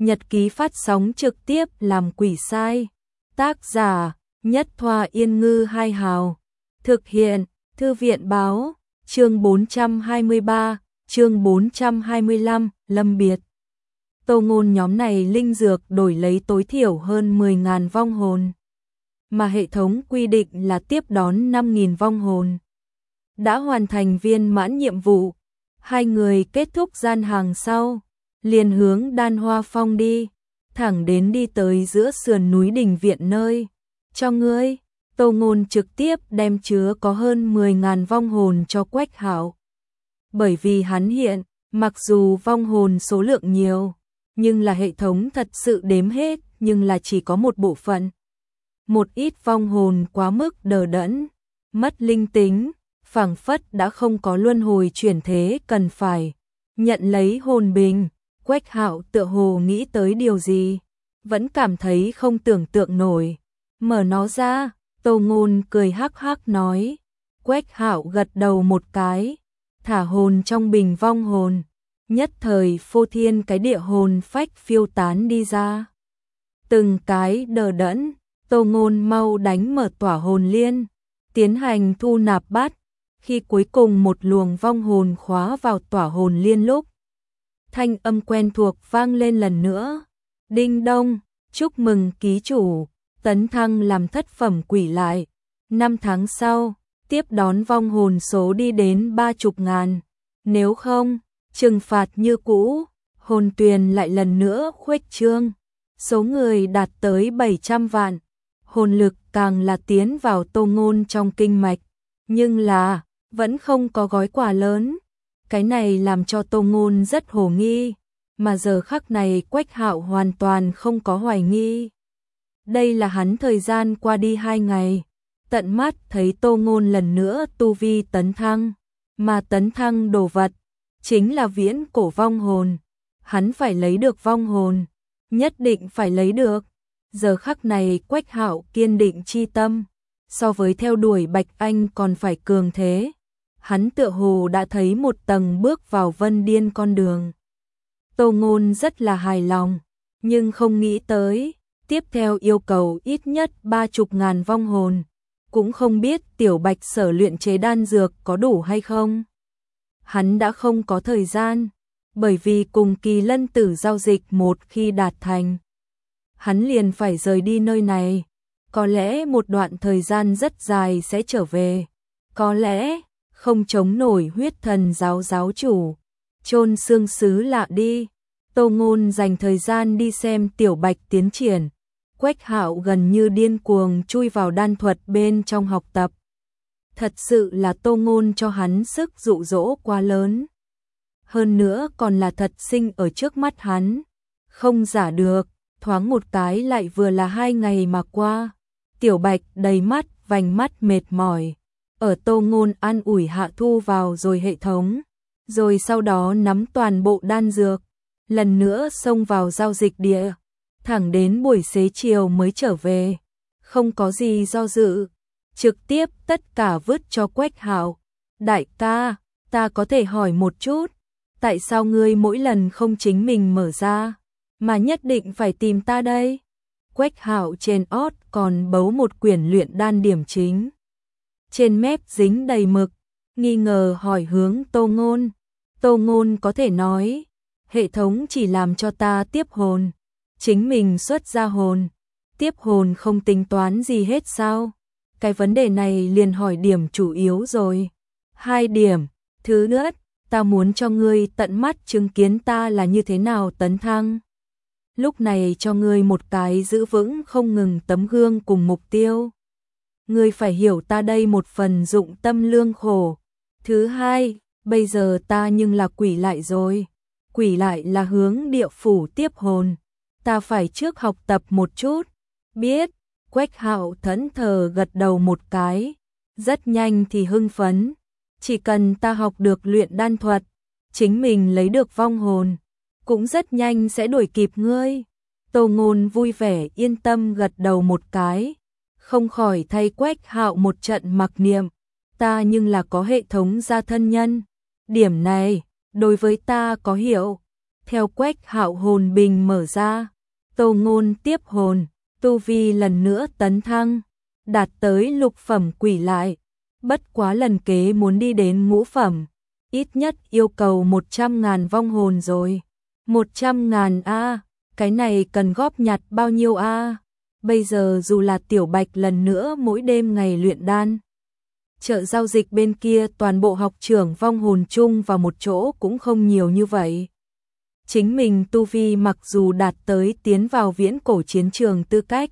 Nhật ký phát sóng trực tiếp làm quỷ sai. Tác giả Nhất Thoa Yên Ngư Hai Hào. Thực hiện Thư viện Báo. Chương 423, chương 425, Lâm Biệt. Tô Ngôn nhóm này linh dược đổi lấy tối thiểu hơn 10.000 vong hồn. Mà hệ thống quy định là tiếp đón 5.000 vong hồn. Đã hoàn thành viên mãn nhiệm vụ, hai người kết thúc gian hàng sau, liền hướng Đan Hoa Phong đi, thẳng đến đi tới giữa sườn núi đình viện nơi. Cho ngươi, Tô Ngôn trực tiếp đem chứa có hơn 10.000 vong hồn cho Quách Hạo. Bởi vì hắn hiện, mặc dù vong hồn số lượng nhiều, nhưng là hệ thống thật sự đếm hết, nhưng là chỉ có một bộ phận. Một ít vong hồn quá mức đờ đẫn, mất linh tính, phảng phất đã không có luân hồi chuyển thế cần phải nhận lấy hồn bình. Quách Hạo tựa hồ nghĩ tới điều gì, vẫn cảm thấy không tưởng tượng nổi. Mở nó ra, Tô Ngôn cười hắc hắc nói. Quách Hạo gật đầu một cái, thả hồn trong bình vong hồn, nhất thời phô thiên cái địa hồn phách phiêu tán đi ra. Từng cái đờ đẫn, Tô Ngôn mau đánh mở tỏa hồn liên, tiến hành thu nạp bắt. Khi cuối cùng một luồng vong hồn khóa vào tỏa hồn liên lúc, thanh âm quen thuộc vang lên lần nữa. Đinh đông, chúc mừng ký chủ, tấn thăng làm thất phẩm quỷ lại. 5 tháng sau, tiếp đón vong hồn số đi đến 30.000. Nếu không, trừng phạt như cũ. Hồn tuyền lại lần nữa khuếch trương. Số người đạt tới 700 vạn. Hồn lực càng là tiến vào Tô Ngôn trong kinh mạch. Nhưng là, vẫn không có gói quà lớn. Cái này làm cho Tô Ngôn rất hồ nghi. Mà giờ khắc này Quách Hạo hoàn toàn không có hoài nghi. Đây là hắn thời gian qua đi 2 ngày. Tận mắt thấy Tô Ngôn lần nữa tu vi tấn thăng. Mà tấn thăng đồ vật chính là viễn cổ vong hồn. Hắn phải lấy được vong hồn. Nhất định phải lấy được. Giờ khắc này Quách Hạo kiên định chi tâm. So với theo đuổi Bạch Anh còn phải cường thế. Hắn tựa hồ đã thấy một tầng bước vào vân điên con đường. Tô Ngôn rất là hài lòng, nhưng không nghĩ tới, tiếp theo yêu cầu ít nhất 30.000 vong hồn. Cũng không biết Tiểu Bạch sở luyện chế đan dược có đủ hay không. Hắn đã không có thời gian, bởi vì cùng Kỳ Lân Tử giao dịch một khi đạt thành. Hắn liền phải rời đi nơi này, có lẽ một đoạn thời gian rất dài sẽ trở về, có lẽ không chống nổi huyết thần giáo giáo chủ, chôn xương xứ lạ đi. Tô Ngôn dành thời gian đi xem Tiểu Bạch tiến triển. Quách Hạo gần như điên cuồng chui vào đan thuật bên trong học tập. Thật sự là Tô Ngôn cho hắn sức dụ dỗ quá lớn. Hơn nữa còn là thật sinh ở trước mắt hắn. Không giả được, thoáng một cái lại vừa là 2 ngày mà qua. Tiểu Bạch đầy mắt, vành mắt mệt mỏi. Ở Tô Ngôn an ủi hạ thu vào rồi hệ thống. Rồi sau đó nắm toàn bộ đan dược. Lần nữa xông vào giao dịch địa. Thẳng đến buổi xế chiều mới trở về. Không có gì do dự. Trực tiếp tất cả vứt cho Quách Hạo. Đại ca, ta có thể hỏi một chút. Tại sao ngươi mỗi lần không chính mình mở ra, mà nhất định phải tìm ta đây? Quách Hạo trên ót còn bấu một quyển luyện đan điểm chính. Trên mép dính đầy mực, nghi ngờ hỏi hướng Tô Ngôn. Tô Ngôn có thể nói, hệ thống chỉ làm cho ta tiếp hồn, chính mình xuất ra hồn. Tiếp hồn không tính toán gì hết sao? Cái vấn đề này liền hỏi điểm chủ yếu rồi. 2 điểm, thứ nhất, ta muốn cho ngươi tận mắt chứng kiến ta là như thế nào tấn thăng. Lúc này cho ngươi một cái giữ vững không ngừng tấm gương cùng mục tiêu. Ngươi phải hiểu ta đây một phần dụng tâm lương khổ. Thứ hai, bây giờ ta nhưng là quỷ lại rồi. Quỷ lại là hướng địa phủ tiếp hồn. Ta phải trước học tập một chút. Biết, Quách Hạo thẫn thờ gật đầu một cái. Rất nhanh thì hưng phấn. Chỉ cần ta học được luyện đan thuật, chính mình lấy được vong hồn, cũng rất nhanh sẽ đuổi kịp ngươi. Tô Ngôn vui vẻ yên tâm gật đầu một cái. Không khỏi thay Quách Hạo một trận mặc niệm. Ta nhưng là có hệ thống gia thân nhân. Điểm này, đối với ta có hiểu. theo Quách Hạo hồn bình mở ra, Tô Ngôn tiếp hồn, tu vi lần nữa tấn thăng, đạt tới lục phẩm quỷ lại. Bất quá lần kế muốn đi đến ngũ phẩm, ít nhất yêu cầu 100.000 vong hồn rồi. 100.000 a, cái này cần góp nhặt bao nhiêu a? Bây giờ dù là Tiểu Bạch lần nữa mỗi đêm ngày luyện đan, chợ giao dịch bên kia toàn bộ học trưởng vong hồn chung vào một chỗ cũng không nhiều như vậy. Chính mình tu vi mặc dù đạt tới tiến vào viễn cổ chiến trường tư cách,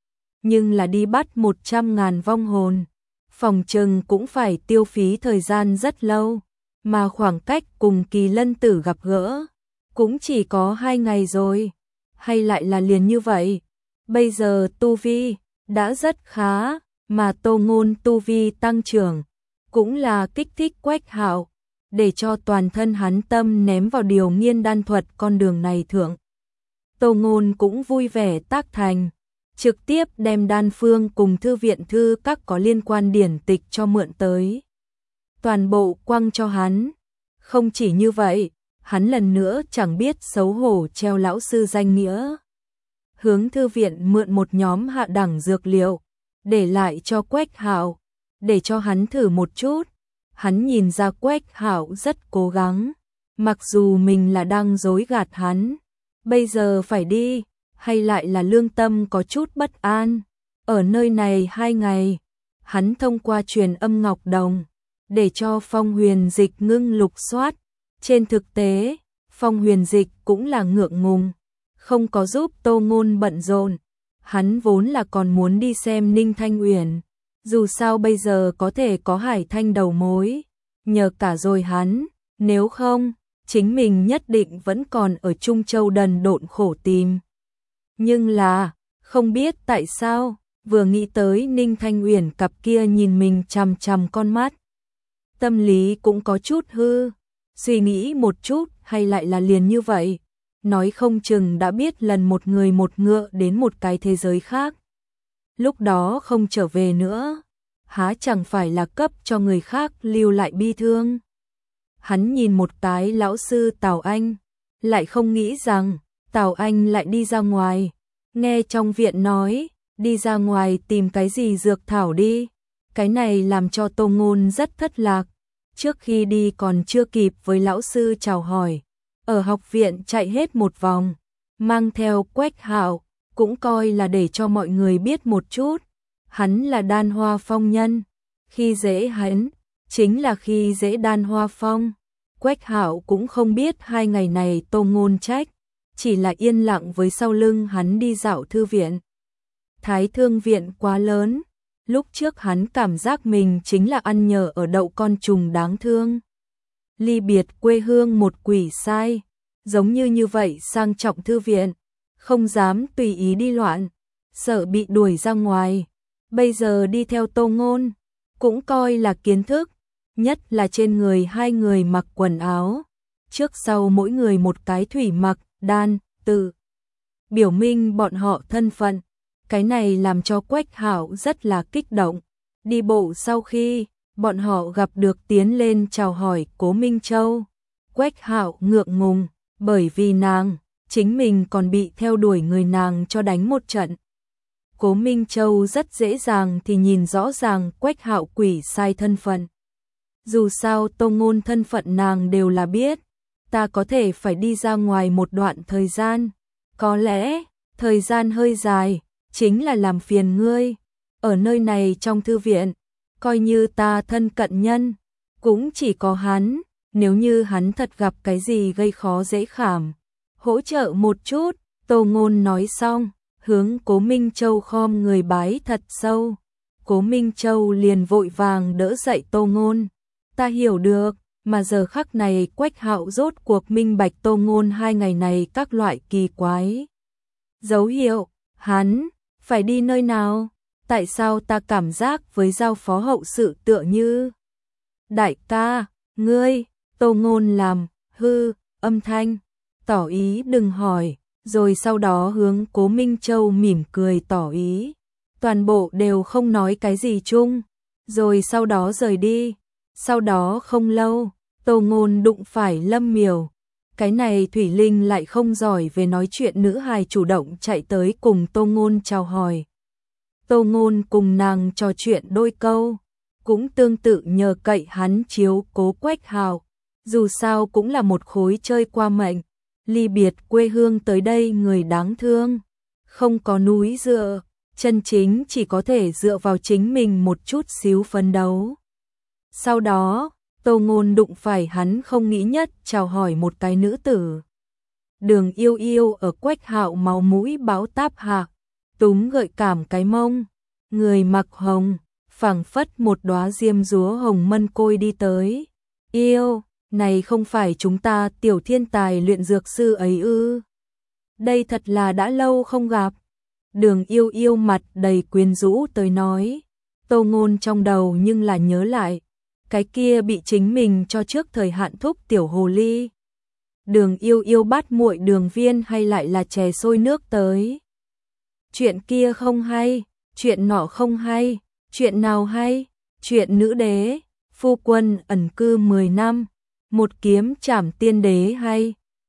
nhưng là đi bắt 100.000 vong hồn, phòng chừng cũng phải tiêu phí thời gian rất lâu, mà khoảng cách cùng Kỳ Lân Tử gặp gỡ cũng chỉ có 2 ngày rồi, hay lại là liền như vậy. Bây giờ tu vi đã rất khá, mà Tô Ngôn tu vi tăng trưởng cũng là kích thích Quách Hạo, để cho toàn thân hắn tâm ném vào điều nghiên đan thuật con đường này thượng. Tô Ngôn cũng vui vẻ tác thành, trực tiếp đem đan phương cùng thư viện thư các có liên quan điển tịch cho mượn tới. Toàn bộ quăng cho hắn. Không chỉ như vậy, hắn lần nữa chẳng biết xấu hổ treo lão sư danh nghĩa. Hướng thư viện mượn một nhóm hạ đẳng dược liệu, để lại cho Quách Hạo, để cho hắn thử một chút. Hắn nhìn ra Quách Hạo rất cố gắng, mặc dù mình là đang dối gạt hắn. Bây giờ phải đi, hay lại là lương tâm có chút bất an. Ở nơi này 2 ngày, hắn thông qua truyền âm Ngọc Đồng, để cho Phong Huyền Dịch ngưng lục soát. Trên thực tế, Phong Huyền Dịch cũng là ngượng ngùng, không có giúp Tô Ngôn bận rộn. Hắn vốn là còn muốn đi xem Ninh Thanh Uyển, dù sao bây giờ có thể có Hải Thanh đầu mối, nhờ cả rồi hắn, nếu không, chính mình nhất định vẫn còn ở Trung Châu đần độn khổ tìm. Nhưng là, không biết tại sao, vừa nghĩ tới Ninh Thanh Uyển cặp kia nhìn mình chằm chằm con mắt, tâm lý cũng có chút hư, suy nghĩ một chút hay lại là liền như vậy, nói không chừng đã biết lần một người một ngựa đến một cái thế giới khác. Lúc đó không trở về nữa, há chẳng phải là cấp cho người khác lưu lại bi thương. Hắn nhìn một cái lão sư Tào Anh, lại không nghĩ rằng Tào Anh lại đi ra ngoài, nghe trong viện nói, đi ra ngoài tìm cái gì dược thảo đi. Cái này làm cho Tô Ngôn rất thất lạc, trước khi đi còn chưa kịp với lão sư chào hỏi, ở học viện chạy hết một vòng, mang theo Quách Hạo, cũng coi là để cho mọi người biết một chút, hắn là Đan Hoa Phong nhân, khi dễ hắn, chính là khi dễ Đan Hoa Phong. Quách Hạo cũng không biết 2 ngày này Tô Ngôn trách, chỉ là yên lặng với sau lưng hắn đi dạo thư viện. Thái Thương viện quá lớn, lúc trước hắn cảm giác mình chính là ăn nhờ ở đậu con trùng đáng thương. Ly biệt quê hương một quỷ sai, giống như vậy sang trọng thư viện, không dám tùy ý đi loạn, sợ bị đuổi ra ngoài. Bây giờ đi theo Tô Ngôn, cũng coi là kiến thức, nhất là trên người 2 người mặc quần áo, trước sau mỗi người một cái thủy mặc, đan, tự, biểu minh bọn họ thân phận. Cái này làm cho Quách Hạo rất là kích động. Đi bộ sau khi bọn họ gặp được tiến lên chào hỏi Cố Minh Châu, Quách Hạo ngượng ngùng, bởi vì nàng, chính mình còn bị theo đuổi người nàng cho đánh một trận. Cố Minh Châu rất dễ dàng thì nhìn rõ ràng Quách Hạo quỷ sai thân phận. Dù sao Tô Ngôn thân phận nàng đều là biết, ta có thể phải đi ra ngoài một đoạn thời gian, có lẽ thời gian hơi dài, chính là làm phiền ngươi. Ở nơi này trong thư viện, coi như ta thân cận nhân, cũng chỉ có hắn, nếu như hắn thật gặp cái gì gây khó dễ khảm, hỗ trợ một chút. Tô Ngôn nói xong, hướng Cố Minh Châu khom người bái thật sâu. Cố Minh Châu liền vội vàng đỡ dậy Tô Ngôn. Ta hiểu được, mà giờ khắc này Quách Hạo rốt cuộc minh bạch Tô Ngôn 2 ngày này các loại kỳ quái dấu hiệu. Hắn phải đi nơi nào? Tại sao ta cảm giác với giao phó hậu sự tựa như đại ca, ngươi? Tô Ngôn làm hư âm thanh, tỏ ý đừng hỏi, rồi sau đó hướng Cố Minh Châu mỉm cười tỏ ý. Toàn bộ đều không nói cái gì chung, rồi sau đó rời đi. Sau đó không lâu, Tô Ngôn đụng phải Lâm Miểu. Cái này Thủy Linh lại không giỏi về nói chuyện, nữ hài chủ động chạy tới cùng Tô Ngôn chào hỏi. Tô Ngôn cùng nàng trò chuyện đôi câu, cũng tương tự nhờ cậy hắn chiếu cố Quách Hạo, dù sao cũng là một khối chơi qua mệnh, ly biệt quê hương tới đây người đáng thương, không có núi dựa, chân chính chỉ có thể dựa vào chính mình một chút xíu phấn đấu. Sau đó, Tô Ngôn đụng phải hắn không nghĩ nhất chào hỏi một cái nữ tử. Đường Yêu Yêu ở Quách Hạo máu mũi báo táp hạ, túm gợi cảm cái mông, người mặc hồng, phảng phất một đóa diêm dúa hồng mân côi đi tới. Yêu, này không phải chúng ta tiểu thiên tài luyện dược sư ấy ư? Đây thật là đã lâu không gặp. Đường Yêu Yêu mặt đầy quyến rũ tới nói. Tô Ngôn trong đầu nhưng là nhớ lại, cái kia bị chính mình cho trước thời hạn thúc tiểu hồ ly. Đường Yêu Yêu bắt muội đường viên hay lại là chè sôi nước tới. Chuyện kia không hay, chuyện nọ không hay, chuyện nào hay, chuyện nữ đế, phu quân ẩn cư 10 năm, một kiếm trảm tiên đế hay,